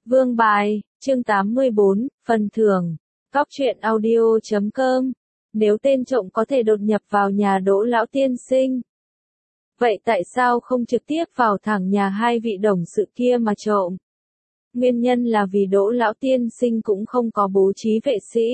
Vương bài, chương 84, phần thưởng. Cóc truyện audio.com. Nếu tên trộm có thể đột nhập vào nhà Đỗ lão tiên sinh, vậy tại sao không trực tiếp vào thẳng nhà hai vị đồng sự kia mà trộm? Nguyên nhân là vì Đỗ lão tiên sinh cũng không có bố trí vệ sĩ.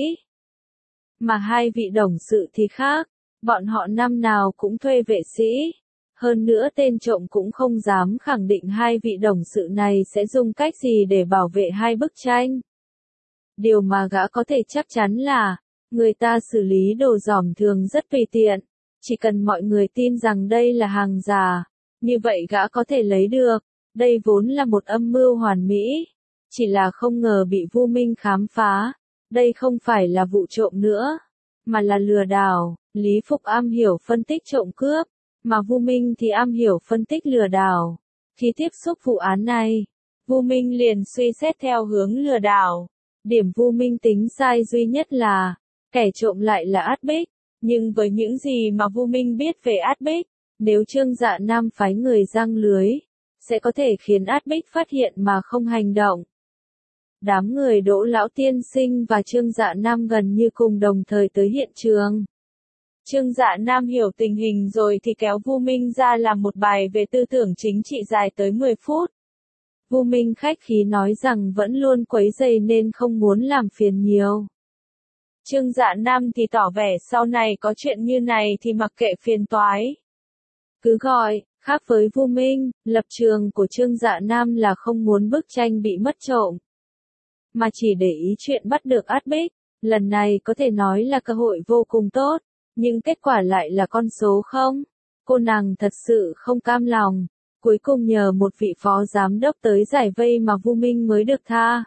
Mà hai vị đồng sự thì khác, bọn họ năm nào cũng thuê vệ sĩ. Hơn nữa tên trộm cũng không dám khẳng định hai vị đồng sự này sẽ dùng cách gì để bảo vệ hai bức tranh. Điều mà gã có thể chắc chắn là, người ta xử lý đồ dỏm thường rất tùy tiện. Chỉ cần mọi người tin rằng đây là hàng giả, như vậy gã có thể lấy được. Đây vốn là một âm mưu hoàn mỹ. Chỉ là không ngờ bị Vu Minh khám phá. Đây không phải là vụ trộm nữa, mà là lừa đảo. Lý Phục am hiểu phân tích trộm cướp, mà Vu Minh thì am hiểu phân tích lừa đảo. Khi tiếp xúc vụ án này, Vu Minh liền suy xét theo hướng lừa đảo. Điểm Vu Minh tính sai duy nhất là, kẻ trộm lại là Át Bích. Nhưng với những gì mà Vu Minh biết về Át Bích, nếu Trương Dạ Nam phái người giăng lưới, sẽ có thể khiến Át Bích phát hiện mà không hành động. Đám người Đỗ lão tiên sinh và Trương Dạ Nam gần như cùng đồng thời tới hiện trường. Trương Dạ Nam hiểu tình hình rồi thì kéo Vu Minh ra làm một bài về tư tưởng chính trị dài tới 10 phút. Vu Minh khách khí nói rằng vẫn luôn quấy rầy nên không muốn làm phiền nhiều. Trương Dạ Nam thì tỏ vẻ sau này có chuyện như này thì mặc kệ phiền toái. Cứ gọi, khác với Vu Minh, lập trường của Trương Dạ Nam là không muốn bức tranh bị mất trộm, mà chỉ để ý chuyện bắt được Át Bích. Lần này có thể nói là cơ hội vô cùng tốt, nhưng kết quả lại là con số 0. Cô nàng thật sự không cam lòng, cuối cùng nhờ một vị phó giám đốc tới giải vây mà Vu Minh mới được tha.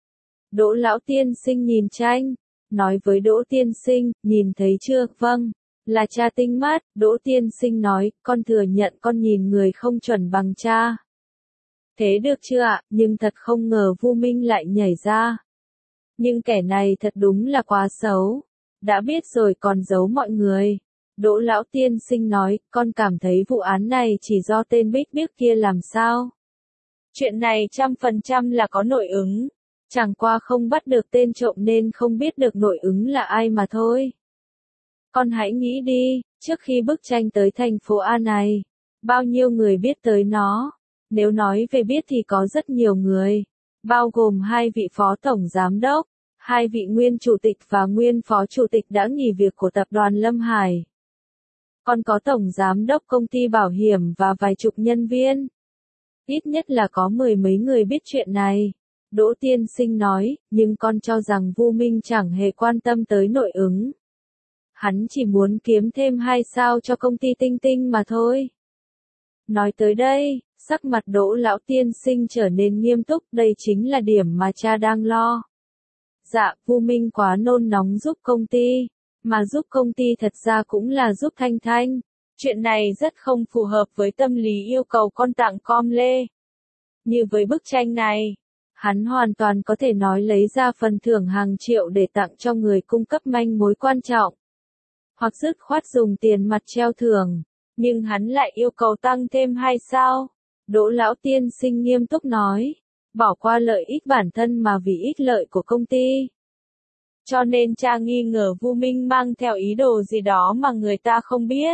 Đỗ lão tiên sinh nhìn tranh, nói với Đỗ tiên sinh, nhìn thấy chưa? Vâng, là cha tinh mắt. Đỗ tiên sinh nói, con thừa nhận con nhìn người không chuẩn bằng cha. Thế được chưa ạ? Nhưng thật không ngờ Vu Minh lại nhảy ra. Nhưng kẻ này thật đúng là quá xấu. Đã biết rồi còn giấu mọi người. Đỗ lão tiên sinh nói, con cảm thấy vụ án này chỉ do tên Bích Biếc kia làm sao? Chuyện này 100% là có nội ứng. Chẳng qua không bắt được tên trộm nên không biết được nội ứng là ai mà thôi. Con hãy nghĩ đi, trước khi bức tranh tới thành phố A này, bao nhiêu người biết tới nó? Nếu nói về biết thì có rất nhiều người, bao gồm hai vị phó tổng giám đốc, hai vị nguyên chủ tịch và nguyên phó chủ tịch đã nghỉ việc của tập đoàn Lâm Hải. Còn có tổng giám đốc công ty bảo hiểm và vài chục nhân viên. Ít nhất là có 10 mấy người biết chuyện này. Đỗ tiên sinh nói, nhưng con cho rằng Vu Minh chẳng hề quan tâm tới nội ứng. Hắn chỉ muốn kiếm thêm 2 sao cho công ty Tinh Tinh mà thôi. Nói tới đây, sắc mặt Đỗ lão tiên sinh trở nên nghiêm túc, đây chính là điểm mà cha đang lo. Dạ, Vu Minh quá nôn nóng giúp công ty, mà giúp công ty thật ra cũng là giúp Thanh Thanh. Chuyện này rất không phù hợp với tâm lý yêu cầu con tặng com lê. Như với bức tranh này, hắn hoàn toàn có thể nói lấy ra phần thưởng hàng triệu để tặng cho người cung cấp manh mối quan trọng. Hoặc dứt khoát dùng tiền mặt treo thưởng, nhưng hắn lại yêu cầu tăng thêm 2 sao. Đỗ lão tiên sinh nghiêm túc nói, bỏ qua lợi ích bản thân mà vì ích lợi của công ty. Cho nên cha nghi ngờ Vu Minh mang theo ý đồ gì đó mà người ta không biết.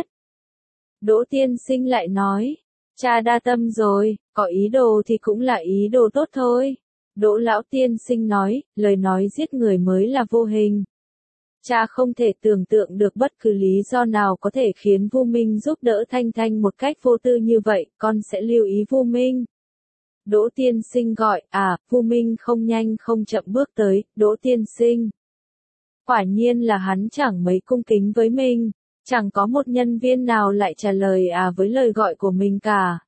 Đỗ tiên sinh lại nói, cha đa tâm rồi, có ý đồ thì cũng là ý đồ tốt thôi. Đỗ lão tiên sinh nói, lời nói giết người mới là vô hình. Cha không thể tưởng tượng được bất cứ lý do nào có thể khiến Vu Minh giúp đỡ Thanh Thanh một cách vô tư như vậy, con sẽ lưu ý Vu Minh. Đỗ tiên sinh gọi, Vu Minh không nhanh không chậm bước tới, Đỗ tiên sinh. Quả nhiên là hắn chẳng mấy cung kính với mình, chẳng có một nhân viên nào lại trả lời với lời gọi của mình cả.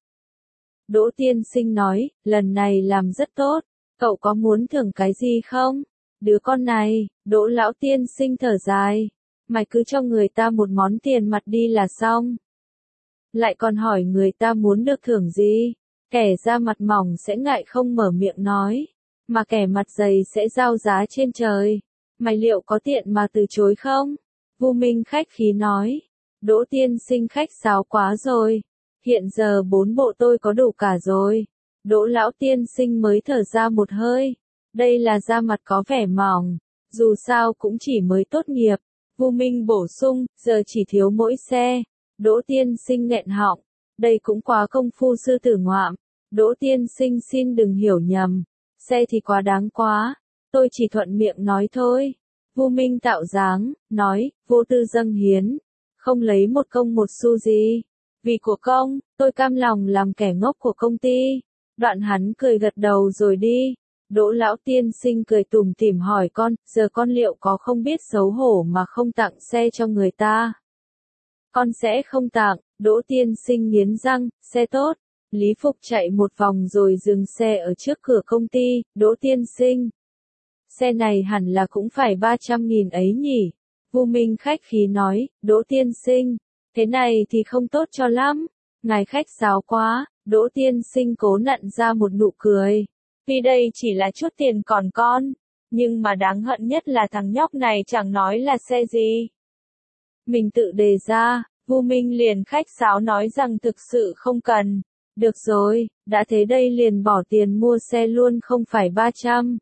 Đỗ tiên sinh nói, lần này làm rất tốt, cậu có muốn thưởng cái gì không? Đứa con này, Đỗ lão tiên sinh thở dài, mày cứ cho người ta một món tiền mặt đi là xong. Lại còn hỏi người ta muốn được thưởng gì? Kẻ da mặt mỏng sẽ ngại không mở miệng nói, mà kẻ mặt dày sẽ giao giá trên trời. Mày liệu có tiện mà từ chối không? Vu Minh khách khí nói, Đỗ tiên sinh khách sáo quá rồi, hiện giờ 4 bộ tôi có đủ cả rồi. Đỗ lão tiên sinh mới thở ra một hơi. Đây là da mặt có vẻ mỏng, dù sao cũng chỉ mới tốt nghiệp. Vu Minh bổ sung, giờ chỉ thiếu mỗi xe. Đỗ tiên sinh nghẹn họng, đây cũng quá công phu sư tử ngoạm. Đỗ tiên sinh xin đừng hiểu nhầm, xe thì quá đáng quá, tôi chỉ thuận miệng nói thôi. Vu Minh tạo dáng, nói, vô tư dâng hiến, không lấy một công một xu gì. Vì của công, tôi cam lòng làm kẻ ngốc của công ty. Đoạn hắn cười gật đầu rồi đi. Đỗ lão tiên sinh cười tủm tỉm hỏi con, giờ con liệu có không biết xấu hổ mà không tặng xe cho người ta? Con sẽ không tặng. Đỗ tiên sinh nghiến răng, xe tốt. Lý Phục chạy một vòng rồi dừng xe ở trước cửa công ty. Đỗ tiên sinh, xe này hẳn là cũng phải 300.000 ấy nhỉ? Vu Minh khách khí nói, Đỗ tiên sinh, thế này thì không tốt cho lắm. Ngài khách sáo quá. Đỗ tiên sinh cố nặn ra một nụ cười. Vì đây chỉ là chút tiền còn con, nhưng mà đáng hận nhất là thằng nhóc này chẳng nói là xe gì. Mình tự đề ra. Vu Minh liền khách sáo nói rằng thực sự không cần. Được rồi, đã thế đây liền bỏ tiền mua xe luôn, không phải 300.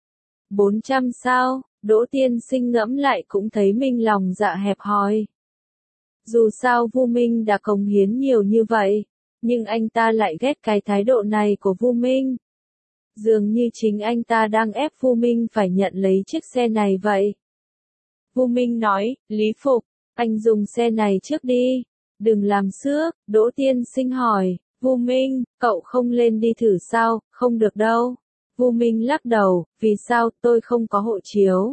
400 sao? Đỗ tiên sinh ngẫm lại cũng thấy mình lòng dạ hẹp hòi. Dù sao Vu Minh đã cống hiến nhiều như vậy, nhưng anh ta lại ghét cái thái độ này của Vu Minh. Dường như chính anh ta đang ép Vu Minh phải nhận lấy chiếc xe này vậy. Vu Minh nói, Lý Phục, anh dùng xe này trước đi, đừng làm xước. Đỗ tiên sinh hỏi, Vu Minh, cậu không lên đi thử sao? Không được đâu. Vu Minh lắc đầu, vì sao? Tôi không có hộ chiếu.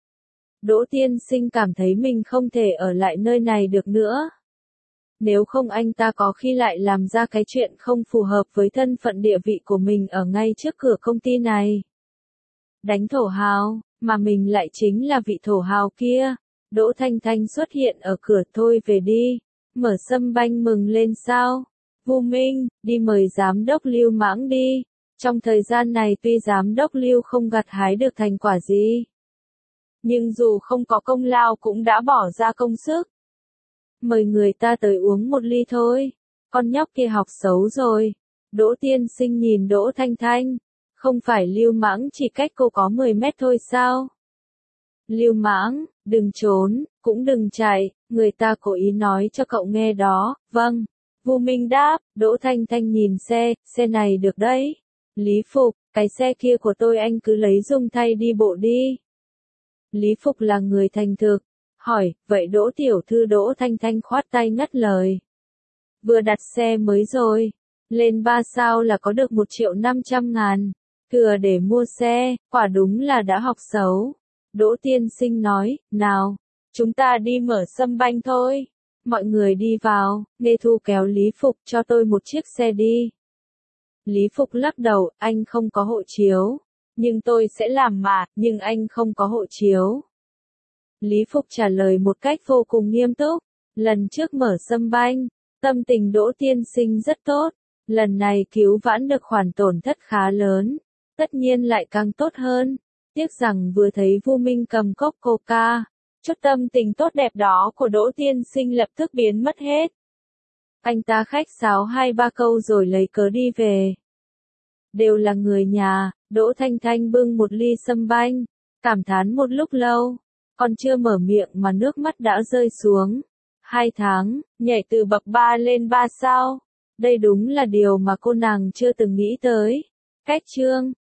Đỗ tiên sinh cảm thấy mình không thể ở lại nơi này được nữa. Nếu không anh ta có khi lại làm ra cái chuyện không phù hợp với thân phận địa vị của mình ở ngay trước cửa công ty này. Đánh thổ hào, mà mình lại chính là vị thổ hào kia. Đỗ Thanh Thanh xuất hiện ở cửa, thôi về đi. Mở Sâm Banh mừng lên sao? Vu Minh, đi mời giám đốc Lưu Mãng đi. Trong thời gian này tuy giám đốc Lưu không gặt hái được thành quả gì, nhưng dù không có công lao cũng đã bỏ ra công sức. Mời người ta tới uống một ly thôi. Con nhóc kia học xấu rồi. Đỗ tiên sinh nhìn Đỗ Thanh Thanh. Không phải Lưu Mãng chỉ cách cô có 10 mét thôi sao? Lưu Mãng, đừng trốn, cũng đừng chạy, người ta cố ý nói cho cậu nghe đó. Vâng. Vu Minh đáp. Đỗ Thanh Thanh nhìn xe này được đấy. Lý Phục, cái xe kia của tôi anh cứ lấy dùng thay đi bộ đi. Lý Phục là người thành thực. Hỏi, vậy Đỗ tiểu thư? Đỗ Thanh Thanh khoát tay ngắt lời. Vừa đặt xe mới rồi. Lên 3 sao là có được 1.500.000. Thừa để mua xe, quả đúng là đã học xấu. Đỗ tiên sinh nói, nào, chúng ta đi mở Sâm Banh thôi. Mọi người đi vào, Nghê Thu kéo Lý Phục, cho tôi một chiếc xe đi. Lý Phục lắc đầu, anh không có hộ chiếu. Nhưng tôi sẽ làm mà, nhưng anh không có hộ chiếu. Lý Phục trả lời một cách vô cùng nghiêm túc. Lần trước mở Sâm Banh, tâm tình Đỗ tiên sinh rất tốt. Lần này cứu vãn được khoản tổn thất khá lớn. Tất nhiên lại càng tốt hơn. Tiếc rằng vừa thấy Vu Minh cầm cốc coca, chút tâm tình tốt đẹp đó của Đỗ tiên sinh lập tức biến mất hết. Anh ta khách sáo 2-3 câu rồi lấy cớ đi về. Đều là người nhà. Đỗ Thanh Thanh bưng một ly Sâm Banh, cảm thán một lúc lâu. Còn chưa mở miệng mà nước mắt đã rơi xuống. 2 tháng, nhảy từ bậc 3 lên 3 sao. Đây đúng là điều mà cô nàng chưa từng nghĩ tới. Cách chương